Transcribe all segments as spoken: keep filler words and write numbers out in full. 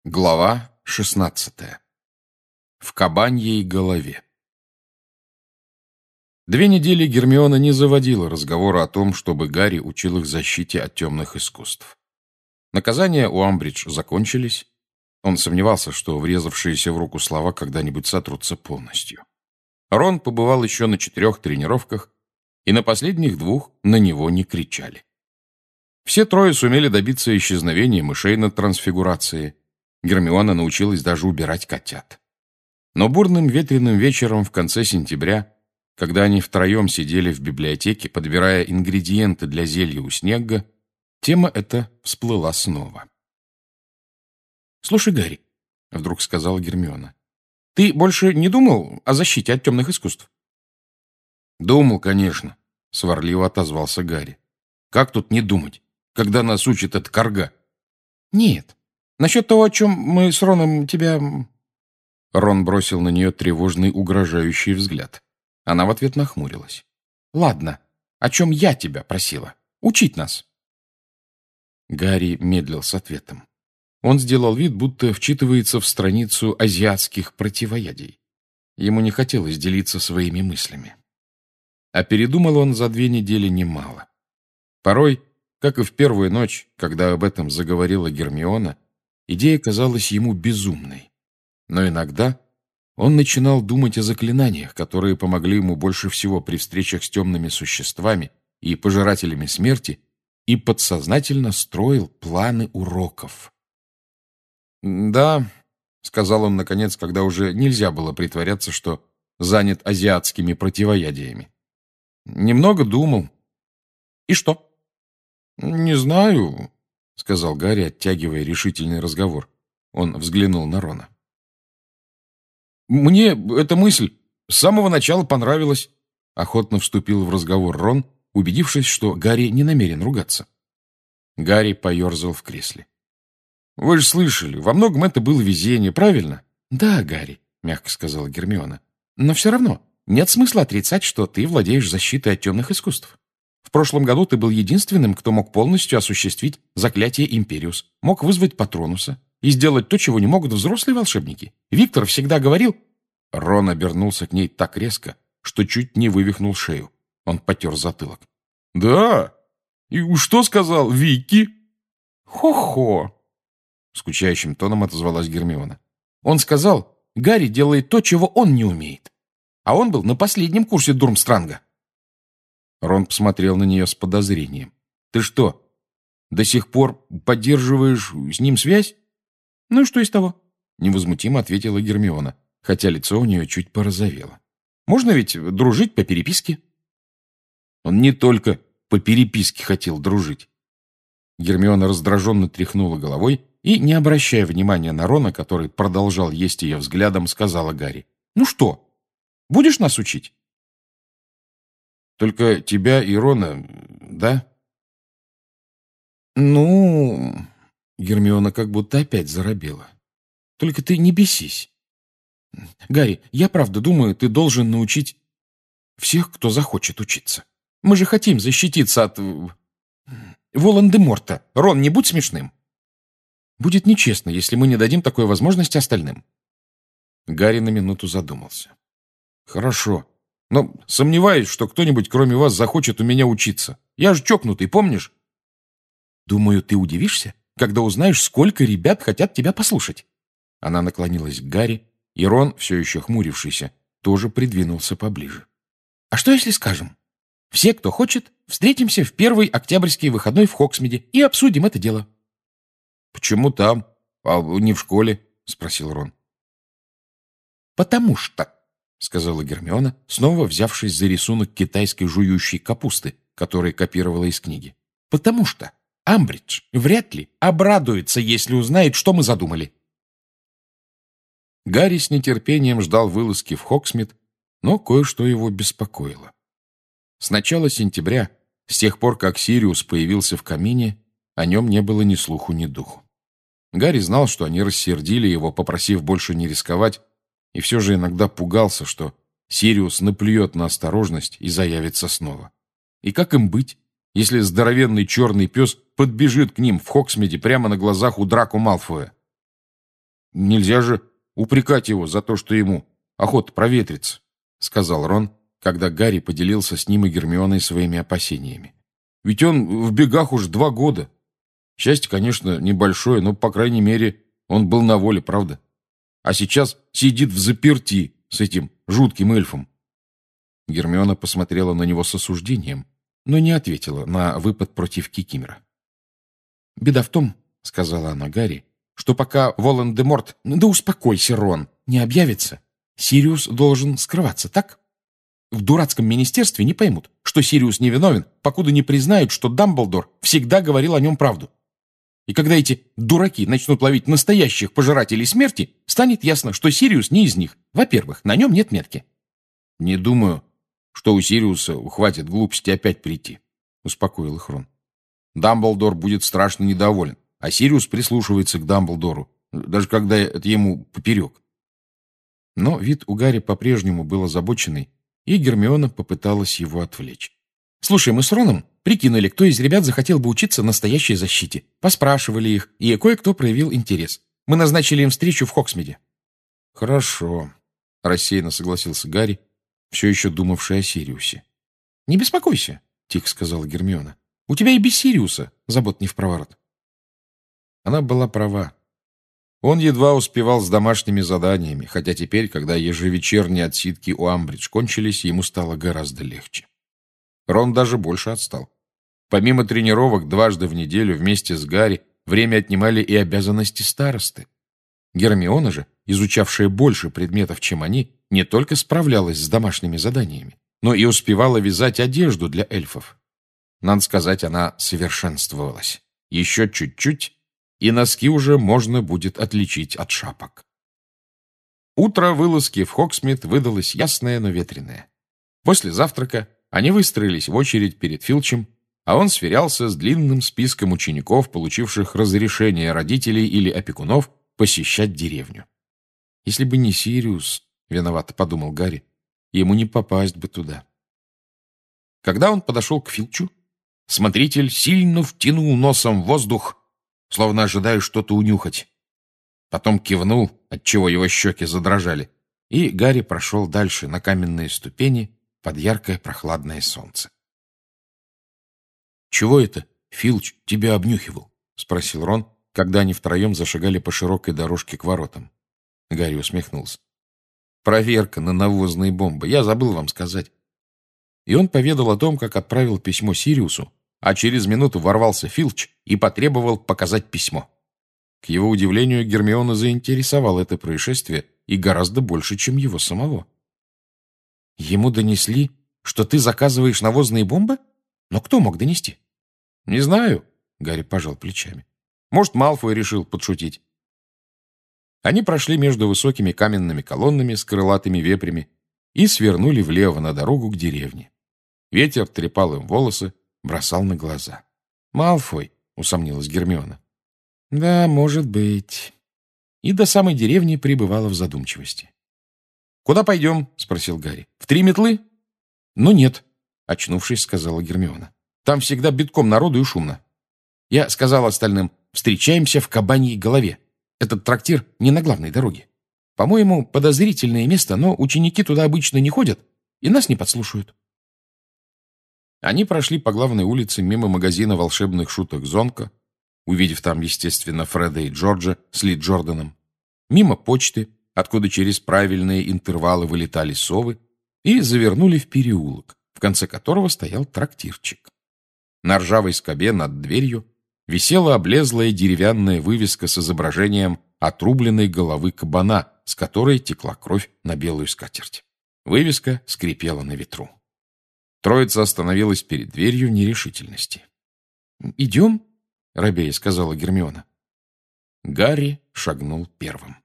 Глава шестнадцатая. В кабаньей голове. Две недели Гермиона не заводила разговора о том, чтобы Гарри учил их защите от темных искусств. Наказания у Амбридж закончились. Он сомневался, что врезавшиеся в руку слова когда-нибудь сотрутся полностью. Рон побывал еще на четырех тренировках, и на последних двух на него не кричали. Все трое сумели добиться исчезновения мышей на трансфигурации. Гермиона научилась даже убирать котят. Но бурным ветреным вечером в конце сентября, когда они втроем сидели в библиотеке, подбирая ингредиенты для зелья у Снегга, тема эта всплыла снова. «Слушай, Гарри», — вдруг сказала Гермиона, — «ты больше не думал о защите от темных искусств?» «Думал, конечно», — сварливо отозвался Гарри. «Как тут не думать, когда нас учит эта карга?» «Нет. Насчет того, о чем мы с Роном тебя...» Рон бросил на нее тревожный, угрожающий взгляд. Она в ответ нахмурилась. «Ладно, о чем я тебя просила? Учить нас». Гарри медлил с ответом. Он сделал вид, будто вчитывается в страницу азиатских противоядий. Ему не хотелось делиться своими мыслями. А передумал он за две недели немало. Порой, как и в первую ночь, когда об этом заговорила Гермиона, идея казалась ему безумной. Но иногда он начинал думать о заклинаниях, которые помогли ему больше всего при встречах с темными существами и пожирателями смерти, и подсознательно строил планы уроков. «Да», — сказал он наконец, когда уже нельзя было притворяться, что занят азиатскими противоядиями. «Немного думал». «И что?» «Не знаю», — сказал Гарри, оттягивая решительный разговор. Он взглянул на Рона. «Мне эта мысль с самого начала понравилась», — охотно вступил в разговор Рон, убедившись, что Гарри не намерен ругаться. Гарри поерзал в кресле. «Вы же слышали, во многом это было везение, правильно?» «Да, Гарри», — мягко сказала Гермиона. «Но все равно нет смысла отрицать, что ты владеешь защитой от темных искусств. В прошлом году ты был единственным, кто мог полностью осуществить заклятие Империус, мог вызвать Патронуса и сделать то, чего не могут взрослые волшебники. Виктор всегда говорил...» Рон обернулся к ней так резко, что чуть не вывихнул шею. Он потер затылок. «Да? И что сказал Вики?» «Хо-хо!» — скучающим тоном отозвалась Гермиона. «Он сказал, Гарри делает то, чего он не умеет. А он был на последнем курсе Дурмстранга». Рон посмотрел на нее с подозрением. «Ты что, до сих пор поддерживаешь с ним связь?» «Ну и что из того?» — невозмутимо ответила Гермиона, хотя лицо у нее чуть порозовело. «Можно ведь дружить по переписке?» Он не только по переписке хотел дружить. Гермиона раздраженно тряхнула головой и, не обращая внимания на Рона, который продолжал есть ее взглядом, сказала Гарри: «Ну что, будешь нас учить?» «Только тебя и Рона, да?» «Ну...» — Гермиона как будто опять заробела. «Только ты не бесись. Гарри, я правда думаю, ты должен научить всех, кто захочет учиться. Мы же хотим защититься от... Волан-де-Морта. Рон, не будь смешным. Будет нечестно, если мы не дадим такой возможности остальным». Гарри на минуту задумался. «Хорошо. Но сомневаюсь, что кто-нибудь, кроме вас, захочет у меня учиться. Я же чокнутый, помнишь?» «Думаю, ты удивишься, когда узнаешь, сколько ребят хотят тебя послушать». Она наклонилась к Гарри, и Рон, все еще хмурившийся, тоже придвинулся поближе. «А что, если скажем? Все, кто хочет, встретимся в первый октябрьский выходной в Хоксмиде и обсудим это дело». «Почему там, а не в школе?» — спросил Рон. «Потому что», — сказала Гермиона, снова взявшись за рисунок китайской жующей капусты, который копировала из книги. «Потому что Амбридж вряд ли обрадуется, если узнает, что мы задумали». Гарри с нетерпением ждал вылазки в Хоксмид, но кое-что его беспокоило. С начала сентября, с тех пор, как Сириус появился в камине, о нем не было ни слуху, ни духу. Гарри знал, что они рассердили его, попросив больше не рисковать, и все же иногда пугался, что Сириус наплюет на осторожность и заявится снова. И как им быть, если здоровенный черный пес подбежит к ним в Хоксмиде прямо на глазах у Драко Малфоя? нельзя же упрекать его за то, что ему охота проветриться, — сказал Рон, когда Гарри поделился с ним и Гермионой своими опасениями. Ведь он в бегах уж два года. Счастье, конечно, небольшое, но, по крайней мере, он был на воле, правда? А сейчас сидит взаперти с этим жутким эльфом. Гермиона посмотрела на него с осуждением, но не ответила на выпад против Кикимора. «Беда в том, — сказала она Гарри, — что пока Волан-де-Морт, да успокойся, Рон, не объявится, Сириус должен скрываться, так? В дурацком министерстве не поймут, что Сириус невиновен, покуда не признают, что Дамблдор всегда говорил о нем правду. И когда эти дураки начнут ловить настоящих пожирателей смерти, станет ясно, что Сириус не из них. Во-первых, на нем нет метки». «Не думаю, что у Сириуса хватит глупости опять прийти», — успокоил их Рон. «Дамблдор будет страшно недоволен, а Сириус прислушивается к Дамблдору, даже когда это ему поперек». Но вид у Гарри по-прежнему был озабоченный, и Гермиона попыталась его отвлечь. «Слушай, мы с Роном прикинули, кто из ребят захотел бы учиться настоящей защите. Поспрашивали их, и кое-кто проявил интерес. Мы назначили им встречу в Хоксмиде». «Хорошо», — рассеянно согласился Гарри, все еще думавший о Сириусе. «Не беспокойся», — тихо сказала Гермиона. «У тебя и без Сириуса забот не впроворот». Она была права. Он едва успевал с домашними заданиями, хотя теперь, когда ежевечерние отсидки у Амбридж кончились, ему стало гораздо легче. Рон даже больше отстал. Помимо тренировок дважды в неделю вместе с Гарри время отнимали и обязанности старосты. Гермиона же, изучавшая больше предметов, чем они, не только справлялась с домашними заданиями, но и успевала вязать одежду для эльфов. Надо сказать, она совершенствовалась. Еще чуть-чуть, и носки уже можно будет отличить от шапок. Утро вылазки в Хоксмит выдалось ясное, но ветреное. После завтрака они выстроились в очередь перед Филчем, а он сверялся с длинным списком учеников, получивших разрешение родителей или опекунов посещать деревню. Если бы не Сириус, виновато подумал Гарри, ему не попасть бы туда. Когда он подошел к Филчу, смотритель сильно втянул носом в воздух, словно ожидая что-то унюхать. Потом кивнул, отчего его щеки задрожали, и Гарри прошел дальше на каменные ступени под яркое прохладное солнце. «Чего это Филч тебя обнюхивал?» — спросил Рон, когда они втроем зашагали по широкой дорожке к воротам. Гарри усмехнулся. «Проверка на навозные бомбы. Я забыл вам сказать». И он поведал о том, как отправил письмо Сириусу, а через минуту ворвался Филч и потребовал показать письмо. К его удивлению, Гермиона заинтересовало это происшествие и гораздо больше, чем его самого. «Ему донесли, что ты заказываешь навозные бомбы? Но кто мог донести?» «Не знаю», — Гарри пожал плечами. «Может, Малфой решил подшутить». Они прошли между высокими каменными колоннами с крылатыми вепрями и свернули влево на дорогу к деревне. Ветер трепал им волосы, бросал на глаза. «Малфой», — усомнилась Гермиона. «Да, может быть». И до самой деревни пребывала в задумчивости. «Куда пойдем?» — спросил Гарри. «В три метлы?» «Ну нет», — очнувшись, сказала Гермиона. «Там всегда битком народу и шумно. Я сказал остальным, встречаемся в Кабаньей голове. Этот трактир не на главной дороге. По-моему, подозрительное место, но ученики туда обычно не ходят и нас не подслушают». Они прошли по главной улице мимо магазина волшебных шуток Зонка, увидев там, естественно, Фреда и Джорджа с Ли Джорданом, мимо почты, откуда через правильные интервалы вылетали совы, и завернули в переулок, в конце которого стоял трактирчик. На ржавой скобе над дверью висела облезлая деревянная вывеска с изображением отрубленной головы кабана, с которой текла кровь на белую скатерть. Вывеска скрипела на ветру. Троица остановилась перед дверью в нерешительности. «Идем?» — робея сказала Гермиона. Гарри шагнул первым.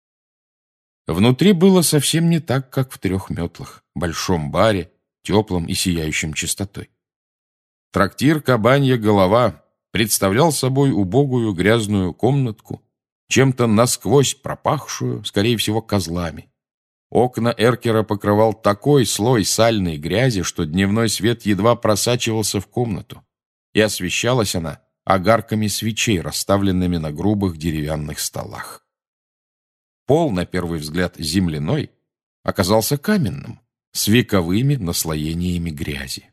Внутри было совсем не так, как в трех метлах, большом баре, теплом и сияющем чистотой. Трактир «Кабанья голова» представлял собой убогую грязную комнатку, чем-то насквозь пропахшую, скорее всего, козлами. Окна эркера покрывал такой слой сальной грязи, что дневной свет едва просачивался в комнату, и освещалась она огарками свечей, расставленными на грубых деревянных столах. Пол, на первый взгляд земляной, оказался каменным, с вековыми наслоениями грязи.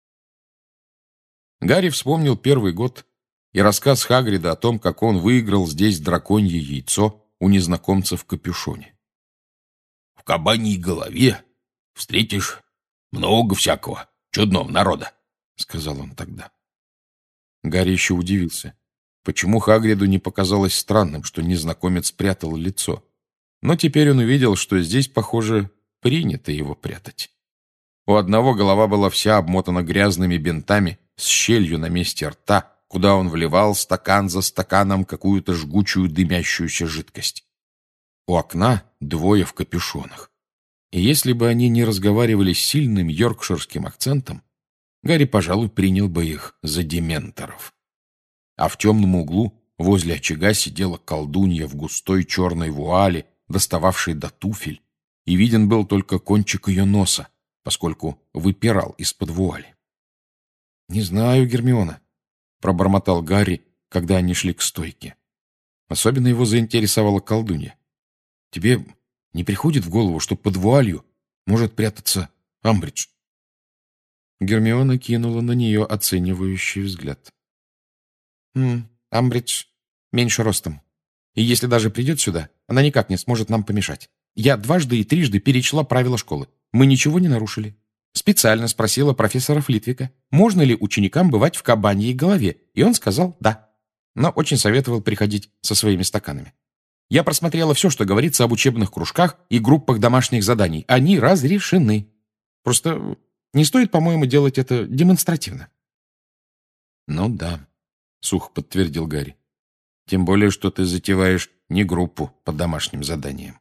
Гарри вспомнил первый год и рассказ Хагрида о том, как он выиграл здесь драконье яйцо у незнакомца в капюшоне. «В кабаньей голове встретишь много всякого чудного народа», — сказал он тогда. Гарри еще удивился, почему Хагриду не показалось странным, что незнакомец прятал лицо. Но теперь он увидел, что здесь, похоже, принято его прятать. У одного голова была вся обмотана грязными бинтами с щелью на месте рта, куда он вливал стакан за стаканом какую-то жгучую дымящуюся жидкость. У окна двое в капюшонах. И если бы они не разговаривали с сильным йоркширским акцентом, Гарри, пожалуй, принял бы их за дементоров. А в темном углу возле очага сидела колдунья в густой черной вуале, достававшей до туфель, и виден был только кончик ее носа, поскольку выпирал из-под вуали. «Не знаю, Гермиона», — пробормотал Гарри, когда они шли к стойке. Особенно его заинтересовала колдунья. «Тебе не приходит в голову, что под вуалью может прятаться Амбридж?» Гермиона кинула на нее оценивающий взгляд. «Хм, Амбридж меньше ростом. И если даже придет сюда, она никак не сможет нам помешать. Я дважды и трижды перечла правила школы. Мы ничего не нарушили. Специально спросила профессора Флитвика, можно ли ученикам бывать в кабаньей голове, и он сказал «да». Но очень советовал приходить со своими стаканами. Я просмотрела все, что говорится об учебных кружках и группах домашних заданий. Они разрешены. Просто не стоит, по-моему, делать это демонстративно. «Ну да», — сухо подтвердил Гарри. «Тем более, что ты затеваешь не группу по домашним заданиям».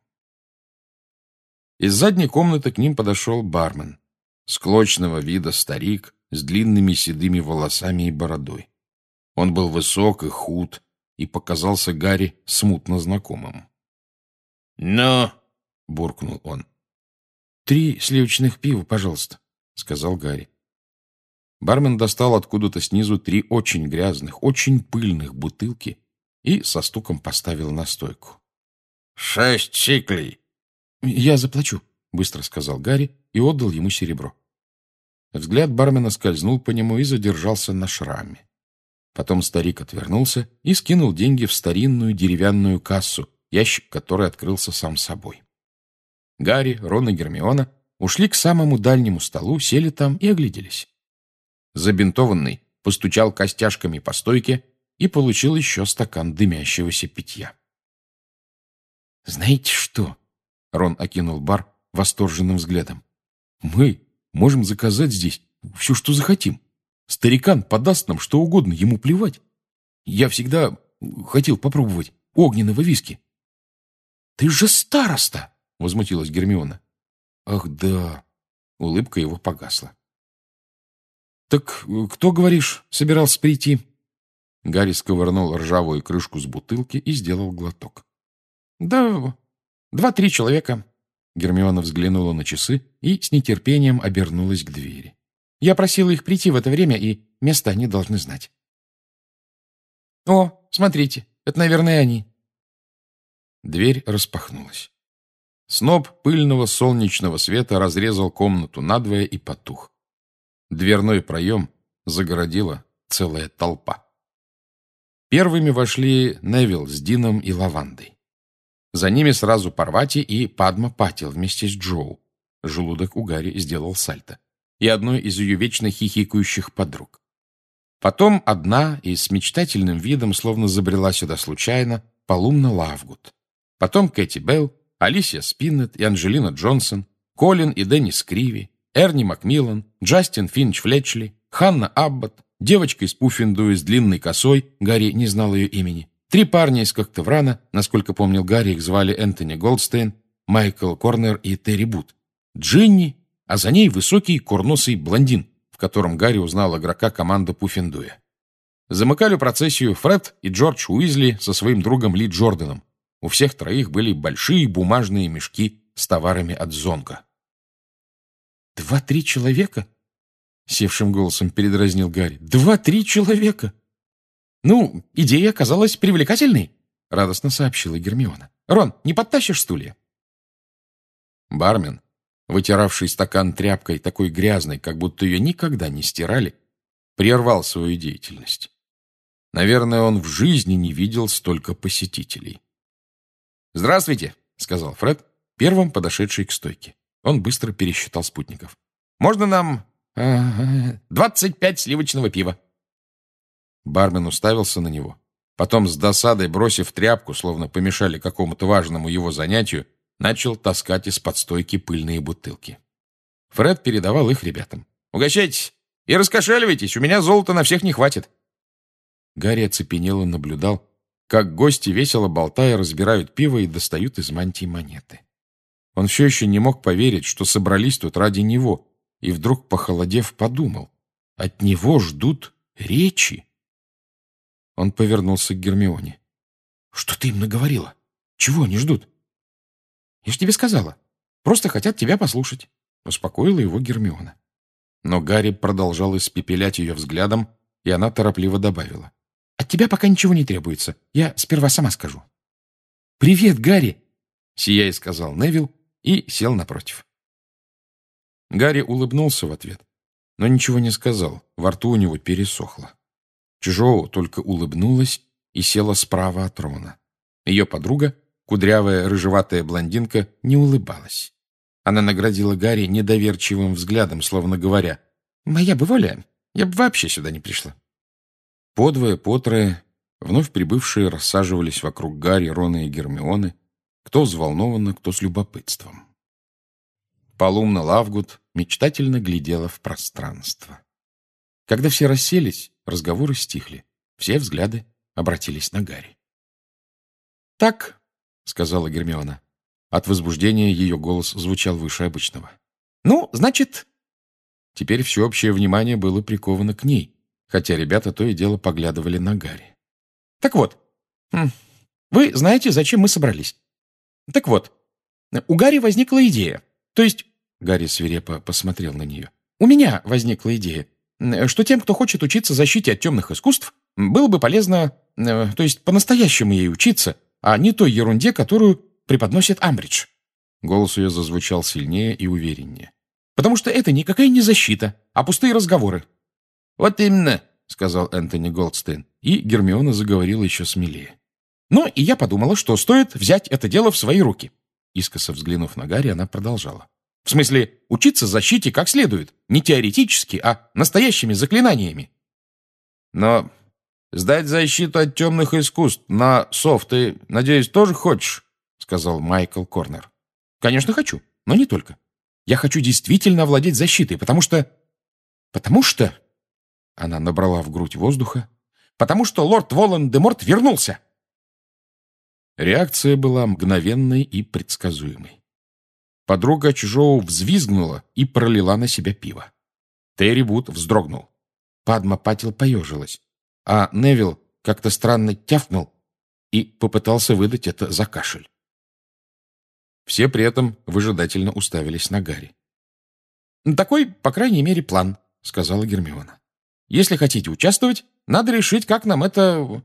Из задней комнаты к ним подошел бармен. Склочного вида старик с длинными седыми волосами и бородой. Он был высок и худ и показался Гарри смутно знакомым. «Ну?» — буркнул он. «Три сливочных пива, пожалуйста», — сказал Гарри. Бармен достал откуда-то снизу три очень грязных, очень пыльных бутылки и со стуком поставил на стойку. «Шесть сиклей». «Я заплачу», — быстро сказал Гарри и отдал ему серебро. Взгляд бармена скользнул по нему и задержался на шраме. Потом старик отвернулся и скинул деньги в старинную деревянную кассу, ящик которой открылся сам собой. Гарри, Рон и Гермиона ушли к самому дальнему столу, сели там и огляделись. Забинтованный постучал костяшками по стойке и получил еще стакан дымящегося питья. «Знаете что?» — Рон окинул бар восторженным взглядом. «Мы можем заказать здесь все, что захотим. Старикан подаст нам что угодно, ему плевать. Я всегда хотел попробовать огненного виски». «Ты же староста!» — возмутилась Гермиона. «Ах да!» — улыбка его погасла. «Так кто, говоришь, собирался прийти?» Гарри сковырнул ржавую крышку с бутылки и сделал глоток. «Да, два-три человека». Гермиона взглянула на часы и с нетерпением обернулась к двери. «Я просила их прийти в это время, и место они должны знать». «О, смотрите, это, наверное, они». Дверь распахнулась. Сноп пыльного солнечного света разрезал комнату надвое и потух. Дверной проем загородила целая толпа. Первыми вошли Невилл с Дином и Лавандой. За ними сразу Парвати и Падма Патил вместе с Джоу. Желудок у Гарри сделал сальто. И одной из ее вечно хихикающих подруг. Потом одна и с мечтательным видом, словно забрела сюда случайно, Полумна Лавгуд. Потом Кэти Белл, Алисия Спиннет и Анджелина Джонсон, Колин и Деннис Криви, Эрни Макмиллан, Джастин Финч Флетчли, Ханна Аббот, девочка из Пуффендуя с длинной косой, Гарри не знал ее имени, три парня из Коктеврана, насколько помнил Гарри, их звали Энтони Голдстейн, Майкл Корнер и Терри Бут, Джинни, а за ней высокий курносый блондин, в котором Гарри узнал игрока команды Пуффендуя. Замыкали процессию Фред и Джордж Уизли со своим другом Ли Джорданом. У всех троих были большие бумажные мешки с товарами от Зонга. «Два-три человека?» — севшим голосом передразнил Гарри. «Два-три человека!» «Ну, идея оказалась привлекательной», — радостно сообщила Гермиона. Рон, не подтащишь стулья?» Бармен, вытиравший стакан тряпкой, такой грязной, как будто ее никогда не стирали, прервал свою деятельность. Наверное, он в жизни не видел столько посетителей. «Здравствуйте», — сказал Фред, первым подошедший к стойке. Он быстро пересчитал спутников. «Можно нам двадцать пять сливочного пива?» Бармен уставился на него. Потом, с досадой бросив тряпку, словно помешали какому-то важному его занятию, начал таскать из-под стойки пыльные бутылки. Фред передавал их ребятам. «Угощайтесь и раскошеливайтесь, у меня золота на всех не хватит». Гарри оцепенело наблюдал, как гости, весело болтая, разбирают пиво и достают из мантии монеты. Он все еще не мог поверить, что собрались тут ради него, и вдруг, похолодев, подумал: от него ждут речи. Он повернулся к Гермионе. «Что ты им наговорила? Чего они ждут?» «Я ж тебе сказала. Просто хотят тебя послушать», — успокоила его Гермиона. Но Гарри продолжал испепелять ее взглядом, и она торопливо добавила: «От тебя пока ничего не требуется. Я сперва сама скажу». «Привет, Гарри!» — сияя сказал Невилл и сел напротив. Гарри улыбнулся в ответ, но ничего не сказал, во рту у него пересохло. Чжоу только улыбнулась и села справа от Рона. Ее подруга, кудрявая рыжеватая блондинка, не улыбалась. Она наградила Гарри недоверчивым взглядом, словно говоря: «Моя бы воля, я бы вообще сюда не пришла». Подвое, потрое, вновь прибывшие рассаживались вокруг Гарри, Рона и Гермионы, кто взволнованно, кто с любопытством. Полумна Лавгуд мечтательно глядела в пространство. Когда все расселись, разговоры стихли, все взгляды обратились на Гарри. «Так», — сказала Гермиона. От возбуждения ее голос звучал выше обычного. «Ну, значит...» Теперь всеобщее внимание было приковано к ней, хотя ребята то и дело поглядывали на Гарри. «Так вот, вы знаете, зачем мы собрались. Так вот, у Гарри возникла идея. То есть...» Гарри свирепо посмотрел на нее. «У меня возникла идея, что тем, кто хочет учиться защите от темных искусств, было бы полезно, то есть по-настоящему ей учиться, а не той ерунде, которую преподносит Амбридж». Голос ее зазвучал сильнее и увереннее. «Потому что это никакая не защита, а пустые разговоры». «Вот именно», — сказал Энтони Голдстейн, и Гермиона заговорила еще смелее. «Ну, и я подумала, что стоит взять это дело в свои руки». Искоса взглянув на Гарри, она продолжала. «В смысле, учиться защите как следует, не теоретически, а настоящими заклинаниями». «Но сдать защиту от темных искусств на сов ты, надеюсь, тоже хочешь?» — сказал Майкл Корнер. «Конечно хочу, но не только. Я хочу действительно овладеть защитой, потому что... Потому что...» Она набрала в грудь воздуха. «Потому что лорд Волан-де-Морт вернулся!» Реакция была мгновенной и предсказуемой. Подруга Чжоу взвизгнула и пролила на себя пиво. Терри Вуд вздрогнул. Падма Патил поежилась, а Невилл как-то странно тявкнул и попытался выдать это за кашель. Все при этом выжидательно уставились на Гарри. «Такой, по крайней мере, план», — сказала Гермиона. «Если хотите участвовать, надо решить, как нам это...»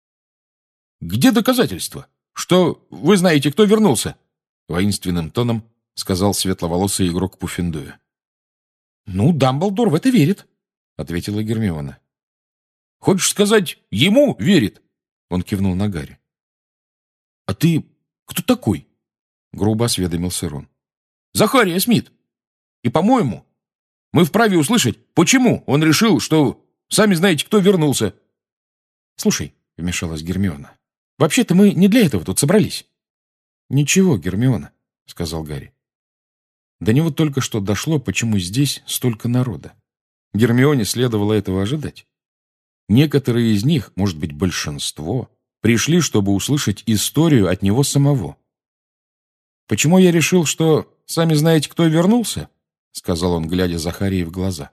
«Где доказательства, что вы знаете, кто вернулся?» — воинственным тоном сказал светловолосый игрок Пуффендуя. «Ну, Дамблдор в это верит», — ответила Гермиона. «Хочешь сказать, ему верит?» — он кивнул на Гарри. «А ты кто такой?» — грубо осведомился Рон. «Захария Смит. И, по-моему, мы вправе услышать, почему он решил, что сами знаете, кто вернулся». «Слушай», — вмешалась Гермиона, — «вообще-то мы не для этого тут собрались». «Ничего, Гермиона», — сказал Гарри. До него только что дошло, почему здесь столько народа. Гермионе следовало этого ожидать. Некоторые из них, может быть, большинство, пришли, чтобы услышать историю от него самого. «Почему я решил, что сами знаете, кто вернулся?» — сказал он, глядя Захарии в глаза.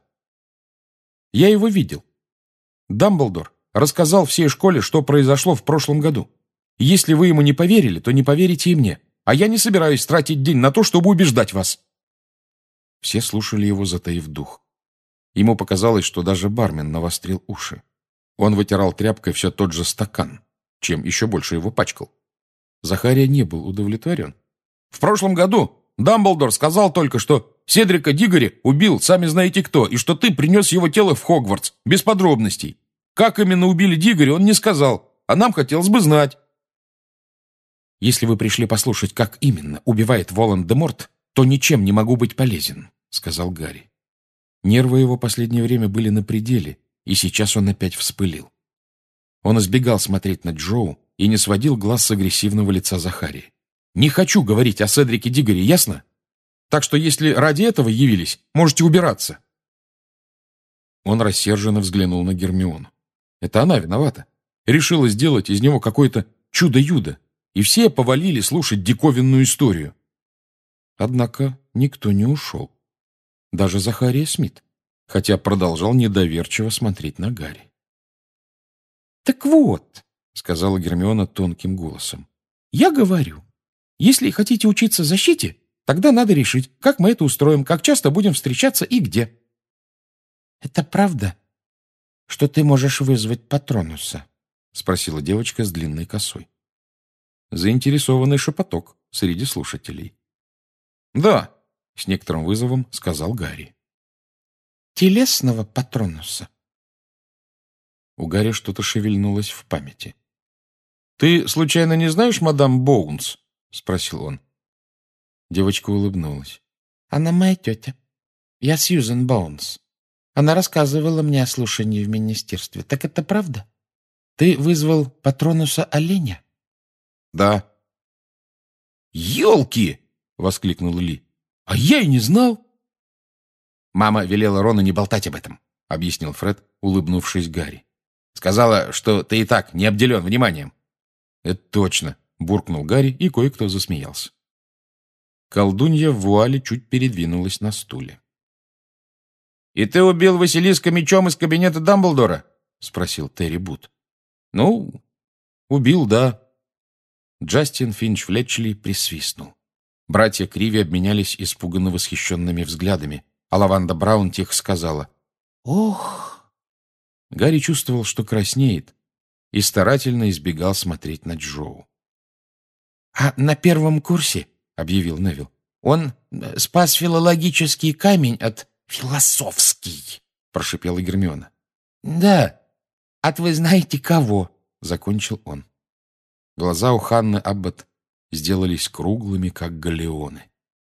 «Я его видел. Дамблдор рассказал всей школе, что произошло в прошлом году. Если вы ему не поверили, то не поверите и мне. А я не собираюсь тратить день на то, чтобы убеждать вас». Все слушали его, затаив дух. Ему показалось, что даже бармен навострил уши. Он вытирал тряпкой все тот же стакан, чем еще больше его пачкал. Захария не был удовлетворен. «В прошлом году Дамблдор сказал только, что Седрика Диггори убил сами знаете кто, и что ты принес его тело в Хогвартс, без подробностей. Как именно убили Диггори, он не сказал, а нам хотелось бы знать». «Если вы пришли послушать, как именно убивает Волан-де-Морт, то ничем не могу быть полезен», — сказал Гарри. Нервы его последнее время были на пределе, и сейчас он опять вспылил. Он избегал смотреть на Джоу и не сводил глаз с агрессивного лица Захарии. «Не хочу говорить о Седрике Диггори, ясно? Так что если ради этого явились, можете убираться». Он рассерженно взглянул на Гермиону. Это она виновата. Решила сделать из него какое-то чудо-юдо, и все повалили слушать диковинную историю. Однако никто не ушел. Даже Захария Смит, хотя продолжал недоверчиво смотреть на Гарри. «Так вот», — сказала Гермиона тонким голосом, — «я говорю, если хотите учиться защите, тогда надо решить, как мы это устроим, как часто будем встречаться и где». «Это правда, что ты можешь вызвать Патронуса?» — спросила девочка с длинной косой. Заинтересованный шепоток среди слушателей. «Да», — с некоторым вызовом сказал Гарри. «Телесного Патронуса?» У Гарри что-то шевельнулось в памяти. «Ты, случайно, не знаешь мадам Боунс?» — спросил он. Девочка улыбнулась. «Она моя тетя. Я Сьюзен Боунс. Она рассказывала мне о слушании в министерстве. Так это правда? Ты вызвал Патронуса оленя?» «Да». «Елки!» — воскликнул Ли. «А я и не знал!» «Мама велела Рону не болтать об этом», — объяснил Фред, улыбнувшись Гарри. «Сказала, что ты и так не обделен вниманием». «Это точно», — буркнул Гарри, и кое-кто засмеялся. Колдунья в вуале чуть передвинулась на стуле. «И ты убил Василиска мечом из кабинета Дамблдора?» — спросил Терри Бут. «Ну, убил, да». Джастин Финч-Флетчли присвистнул. Братья Криви обменялись испуганно восхищенными взглядами, а Лаванда Браун тихо сказала «Ох!». Гарри чувствовал, что краснеет, и старательно избегал смотреть на Джоу. «А на первом курсе, — объявил Невилл, — он спас филологический камень от...» «Философский!» — прошипела Гермиона. «Да, от вы знаете кого?» — закончил он. Глаза у Ханны Аббот сделались круглыми, как галеоны.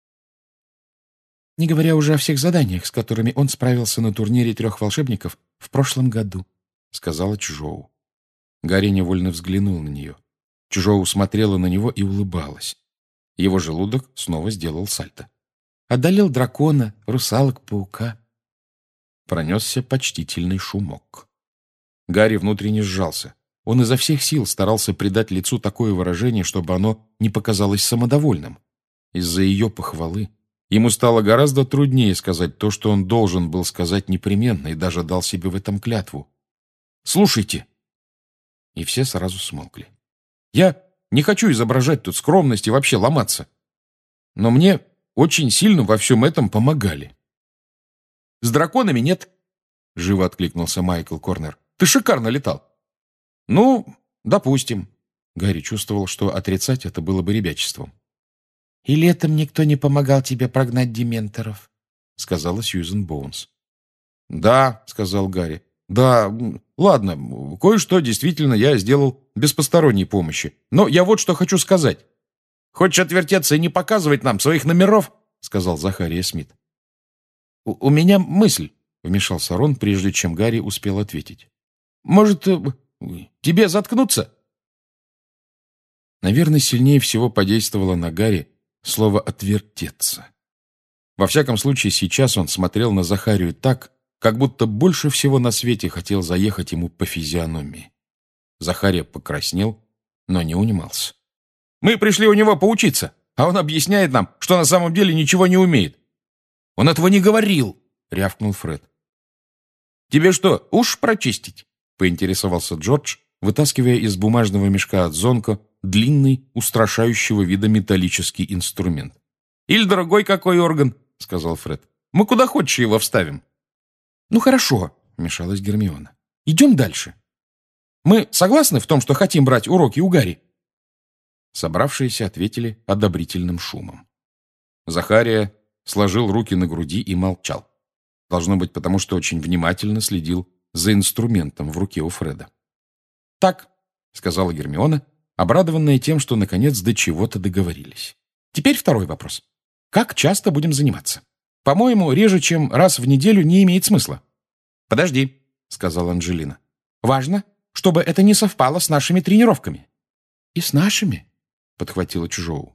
«Не говоря уже о всех заданиях, с которыми он справился на турнире трех волшебников в прошлом году», — сказала Чжоу. Гарри невольно взглянул на нее. Чжоу смотрела на него и улыбалась. Его желудок снова сделал сальто. «Одолел дракона, русалок-паука». Пронесся почтительный шумок. Гарри внутренне сжался. Он изо всех сил старался придать лицу такое выражение, чтобы оно не показалось самодовольным. Из-за ее похвалы ему стало гораздо труднее сказать то, что он должен был сказать непременно, и даже дал себе в этом клятву. «Слушайте!» И все сразу смолкли. «Я не хочу изображать тут скромность и вообще ломаться. Но мне очень сильно во всем этом помогали». «С драконами нет», — живо откликнулся Майкл Корнер. «Ты шикарно летал». «Ну, допустим». Гарри чувствовал, что отрицать это было бы ребячеством. «И летом никто не помогал тебе прогнать дементоров», — сказала Сьюзен Боунс. «Да», — сказал Гарри. «Да, ладно, кое-что действительно я сделал без посторонней помощи. Но я вот что хочу сказать. Хочешь отвертеться и не показывать нам своих номеров?» — сказал Захария Смит. «У, у меня мысль», — вмешался Рон, прежде чем Гарри успел ответить. «Может, тебе заткнуться?» Наверное, сильнее всего подействовало на Гарри слово «отвертеться». Во всяком случае, сейчас он смотрел на Захарию так, как будто больше всего на свете хотел заехать ему по физиономии. Захария покраснел, но не унимался. «Мы пришли у него поучиться, а он объясняет нам, что на самом деле ничего не умеет». «Он этого не говорил!» — рявкнул Фред. «Тебе что, уши прочистить?» — поинтересовался Джордж, вытаскивая из бумажного мешка от Зонко длинный, устрашающего вида металлический инструмент. «Или дорогой какой орган», — сказал Фред. «Мы куда хочешь его вставим». «Ну хорошо», — вмешалась Гермиона. «Идем дальше. Мы согласны в том, что хотим брать уроки у Гарри?» Собравшиеся ответили одобрительным шумом. Захария сложил руки на груди и молчал. Должно быть, потому что очень внимательно следил за инструментом в руке у Фреда. «Так», — сказала Гермиона, обрадованная тем, что наконец до чего-то договорились. «Теперь второй вопрос. Как часто будем заниматься? По-моему, реже, чем раз в неделю не имеет смысла». «Подожди», — сказала Анджелина. «Важно, чтобы это не совпало с нашими тренировками». «И с нашими?» — подхватила Чжоу.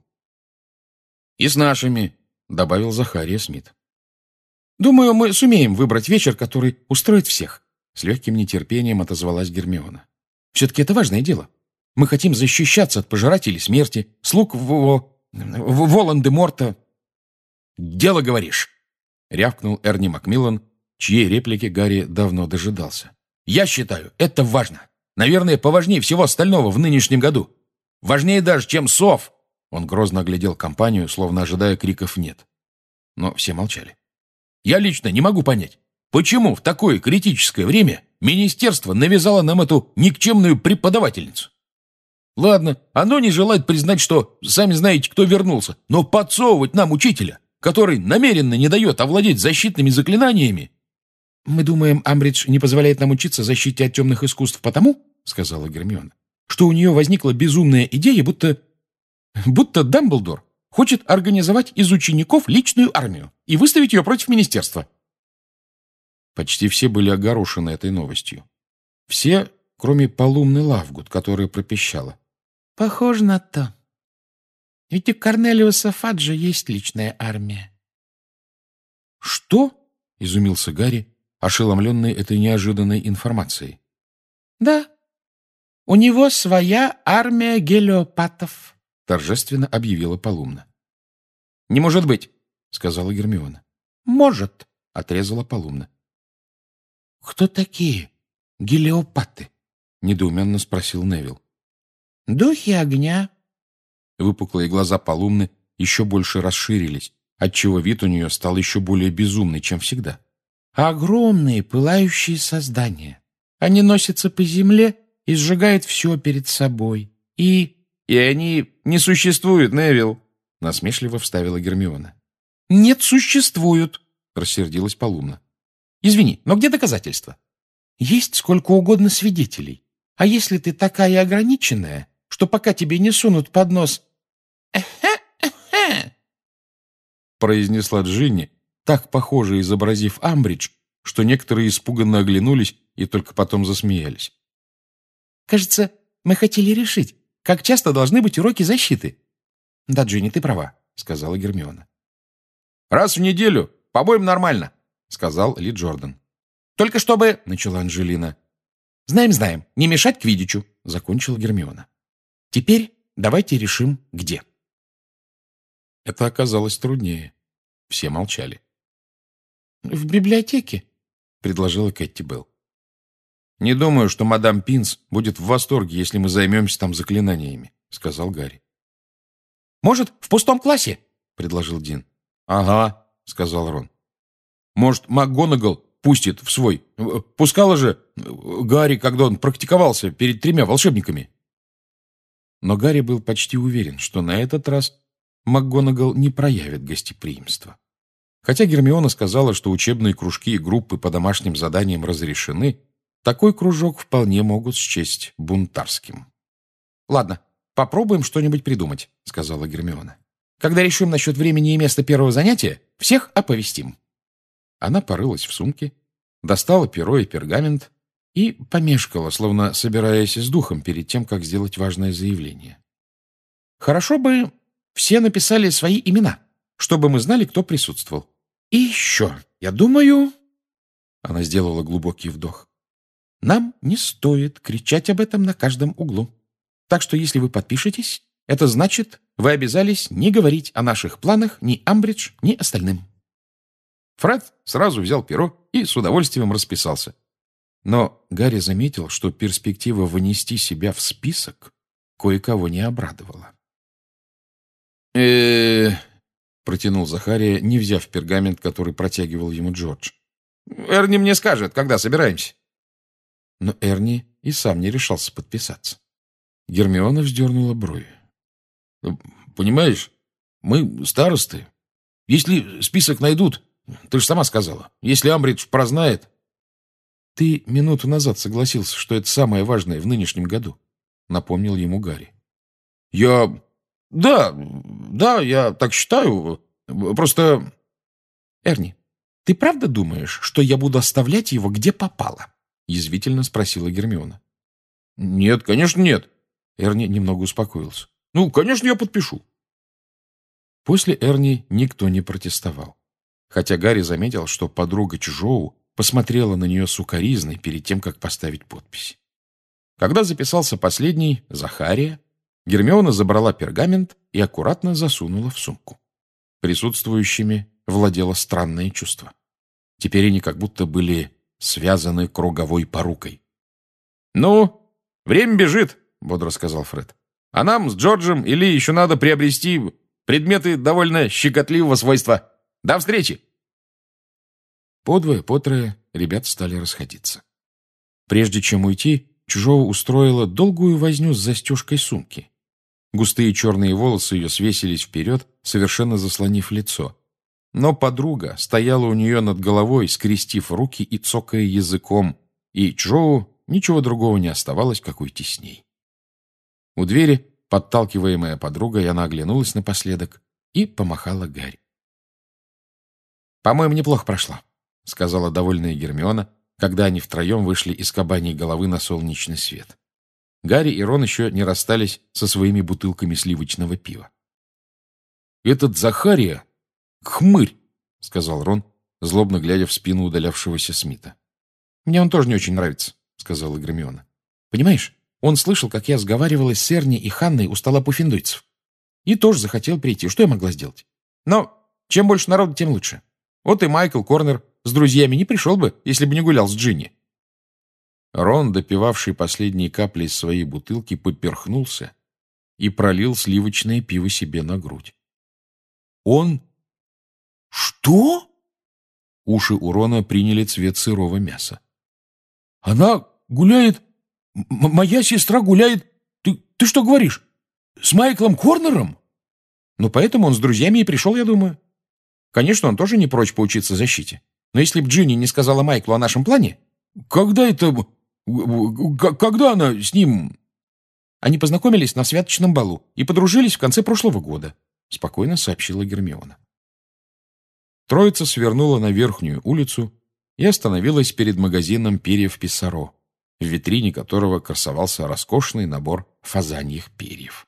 «И с нашими», — добавил Захария Смит. «Думаю, мы сумеем выбрать вечер, который устроит всех», — с легким нетерпением отозвалась Гермиона. «Все-таки это важное дело. Мы хотим защищаться от пожирателей смерти, слуг в... в... Волан-де-Морта». «Дело, говоришь», — рявкнул Эрни Макмиллан, чьей реплики Гарри давно дожидался. «Я считаю, это важно. Наверное, поважнее всего остального в нынешнем году. Важнее даже, чем сов». Он грозно оглядел компанию, словно ожидая криков «нет». Но все молчали. «Я лично не могу понять, почему в такое критическое время министерство навязало нам эту никчемную преподавательницу. Ладно, оно не желает признать, что сами знаете, кто вернулся, но подсовывать нам учителя, который намеренно не дает овладеть защитными заклинаниями». «Мы думаем, Амбридж не позволяет нам учиться защите от темных искусств потому, — сказала Гермиона, — что у нее возникла безумная идея, будто... будто Дамблдор хочет организовать из учеников личную армию и выставить ее против министерства». Почти все были огорошены этой новостью. Все, кроме Полумны Лавгуд, которая пропищала: «Похоже на то. Ведь у Корнелиуса Фаджа есть личная армия». «Что?» — изумился Гарри, ошеломленный этой неожиданной информацией. «Да, у него своя армия гелиопатов», — торжественно объявила Полумна. «Не может быть», — сказала Гермиона. «Может», — отрезала Полумна. «Кто такие гелиопаты?» — недоуменно спросил Невилл. «Духи огня». Выпуклые глаза Полумны еще больше расширились, отчего вид у нее стал еще более безумный, чем всегда. «Огромные пылающие создания. Они носятся по земле и сжигают все перед собой. И...» «И они не существуют, Невилл», — насмешливо вставила Гермиона. «Нет, существуют», — рассердилась Полумна. «Извини, но где доказательства?» «Есть сколько угодно свидетелей. А если ты такая ограниченная, что пока тебе не сунут под нос...» «Эхе-эхе», произнесла Джинни, так похоже изобразив Амбридж, что некоторые испуганно оглянулись и только потом засмеялись. «Кажется, мы хотели решить, как часто должны быть уроки защиты». «Да, Джинни, ты права», — сказала Гермиона. «Раз в неделю, по-моему, нормально», — сказал Ли Джордан. «Только чтобы...» — начала Анджелина. «Знаем, знаем, не мешать квиддичу», — закончила Гермиона. «Теперь давайте решим, где». Это оказалось труднее. Все молчали. «В библиотеке», — предложила Кэтти Белл. «Не думаю, что мадам Пинс будет в восторге, если мы займемся там заклинаниями», — сказал Гарри. «Может, в пустом классе?» — предложил Дин. «Ага», — сказал Рон. «Может, МакГонагал пустит в свой... Пускала же Гарри, когда он практиковался перед тремя волшебниками». Но Гарри был почти уверен, что на этот раз МакГонагал не проявит гостеприимства. Хотя Гермиона сказала, что учебные кружки и группы по домашним заданиям разрешены, такой кружок вполне могут счесть бунтарским. «Ладно, попробуем что-нибудь придумать», — сказала Гермиона. «Когда решим насчет времени и места первого занятия, всех оповестим». Она порылась в сумке, достала перо и пергамент и помешкала, словно собираясь с духом перед тем, как сделать важное заявление. «Хорошо бы все написали свои имена, чтобы мы знали, кто присутствовал. И еще, я думаю...» Она сделала глубокий вдох. «Нам не стоит кричать об этом на каждом углу. Так что, если вы подпишетесь, это значит, вы обязались не говорить о наших планах ни Амбридж, ни остальным». Фред сразу взял перо и с удовольствием расписался. Но Гарри заметил, что перспектива внести себя в список кое-кого не обрадовала. э протянул Захария, не взяв пергамент, который протягивал ему Джордж. «Эрни мне скажет, когда собираемся». Но Эрни и сам не решался подписаться. Гермиона вздернула брови. Понимаешь, мы старосты. Если список найдут, ты же сама сказала, если Амбридж прознает... Ты минуту назад согласился, что это самое важное в нынешнем году, напомнил ему Гарри. Я... Да, да, я так считаю. Просто... Эрни, ты правда думаешь, что я буду оставлять его где попало? Язвительно спросила Гермиона. Нет, конечно, нет. Эрни немного успокоился. Ну, конечно, я подпишу. После Эрни никто не протестовал. Хотя Гарри заметил, что подруга Чжоу посмотрела на нее с укоризной перед тем, как поставить подпись. Когда записался последний, Захария, Гермиона забрала пергамент и аккуратно засунула в сумку. Присутствующими владело странное чувство. Теперь они как будто были связаны круговой порукой. «Ну, время бежит», — бодро сказал Фред. «А нам с Джорджем или еще надо приобрести предметы довольно щекотливого свойства. До встречи!» Подвое, потрое ребята стали расходиться. Прежде чем уйти, Чжоу устроила долгую возню с застежкой сумки. Густые черные волосы ее свесились вперед, совершенно заслонив лицо. Но подруга стояла у нее над головой, скрестив руки и цокая языком, и Чжоу ничего другого не оставалось, как уйти с ней. У двери, подталкиваемая подругой, она оглянулась напоследок и помахала Гарри. «По-моему, неплохо прошло», — сказала довольная Гермиона, когда они втроем вышли из кабаньей головы на солнечный свет. Гарри и Рон еще не расстались со своими бутылками сливочного пива. «Этот Захария — хмырь», — сказал Рон, злобно глядя в спину удалявшегося Смита. «Мне он тоже не очень нравится», — сказала Гермиона. «Понимаешь, он слышал, как я сговаривалась с Эрни и Ханной у стола пуффендуйцев. И тоже захотел прийти. Что я могла сделать? Но чем больше народу, тем лучше. Вот и Майкл Корнер с друзьями не пришел бы, если бы не гулял с Джинни». Рон, допивавший последние капли из своей бутылки, поперхнулся и пролил сливочное пиво себе на грудь. «Он... что?» Уши у Рона приняли цвет сырого мяса. «Она гуляет... М- моя сестра гуляет... Ты, ты что говоришь? С Майклом Корнером?» «Ну, поэтому он с друзьями и пришел, я думаю. Конечно, он тоже не прочь поучиться защите. Но если б Джинни не сказала Майклу о нашем плане...» «Когда это... когда она с ним...» «Они познакомились на святочном балу и подружились в конце прошлого года», — спокойно сообщила Гермиона. Троица свернула на верхнюю улицу и остановилась перед магазином перьев Писсаро, в витрине которого красовался роскошный набор фазаньих перьев.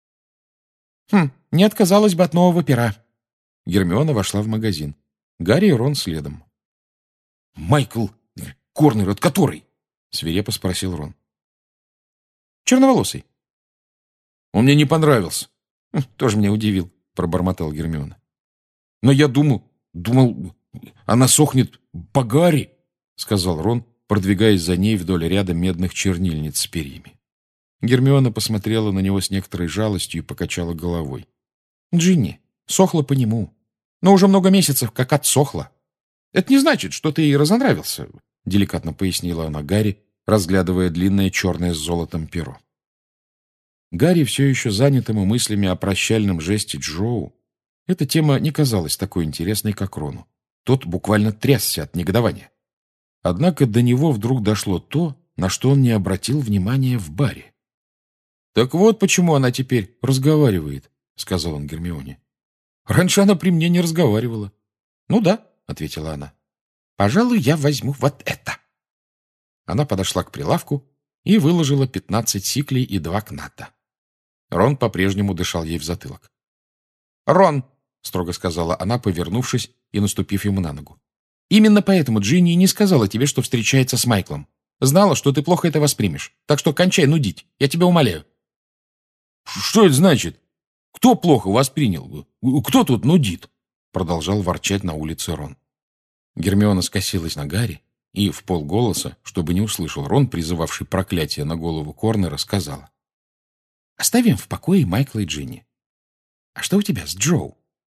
«Хм, не отказалась бы от нового пера». Гермиона вошла в магазин. Гарри и Рон следом. «Майкл Корнер, от который?» — свирепо спросил Рон. «Черноволосый». «Он мне не понравился». Хм, «Тоже меня удивил», — пробормотал Гермиона. «Но я думал, думал, она сохнет по Гарри», — сказал Рон, продвигаясь за ней вдоль ряда медных чернильниц с перьями. Гермиона посмотрела на него с некоторой жалостью и покачала головой. «Джинни сохла по нему, но уже много месяцев как отсохла. Это не значит, что ты ей разонравился», — деликатно пояснила она Гарри, разглядывая длинное черное с золотом перо. Гарри, все еще занятому мыслями о прощальном жесте Джоу, эта тема не казалась такой интересной, как Рону. Тот буквально трясся от негодования. Однако до него вдруг дошло то, на что он не обратил внимания в баре. «Так вот почему она теперь разговаривает», — сказал он Гермионе. «Раньше она при мне не разговаривала». «Ну да», — ответила она. «Пожалуй, я возьму вот это». Она подошла к прилавку и выложила пятнадцать сиклей и два кната. Рон по-прежнему дышал ей в затылок. «Рон», — строго сказала она, повернувшись и наступив ему на ногу, «именно поэтому Джинни не сказала тебе, что встречается с Майклом. Знала, что ты плохо это воспримешь. Так что кончай нудить, я тебя умоляю». «Что это значит? Кто плохо воспринял? Кто тут нудит?» Продолжал ворчать на улице Рон. Гермиона скосилась на Гарри и вполголоса, чтобы не услышал Рон, призывавший проклятие на голову Корнера, сказала: «Оставим в покое Майкла и Джинни. А что у тебя с Джоу?»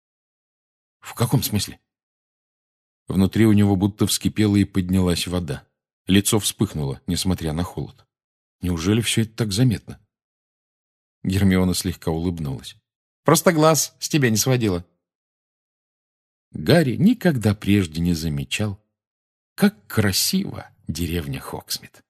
«В каком смысле?» Внутри у него будто вскипела и поднялась вода. Лицо вспыхнуло, несмотря на холод. Неужели все это так заметно? Гермиона слегка улыбнулась. Просто глаз с тебя не сводила». Гарри никогда прежде не замечал, как красива деревня Хоксмит.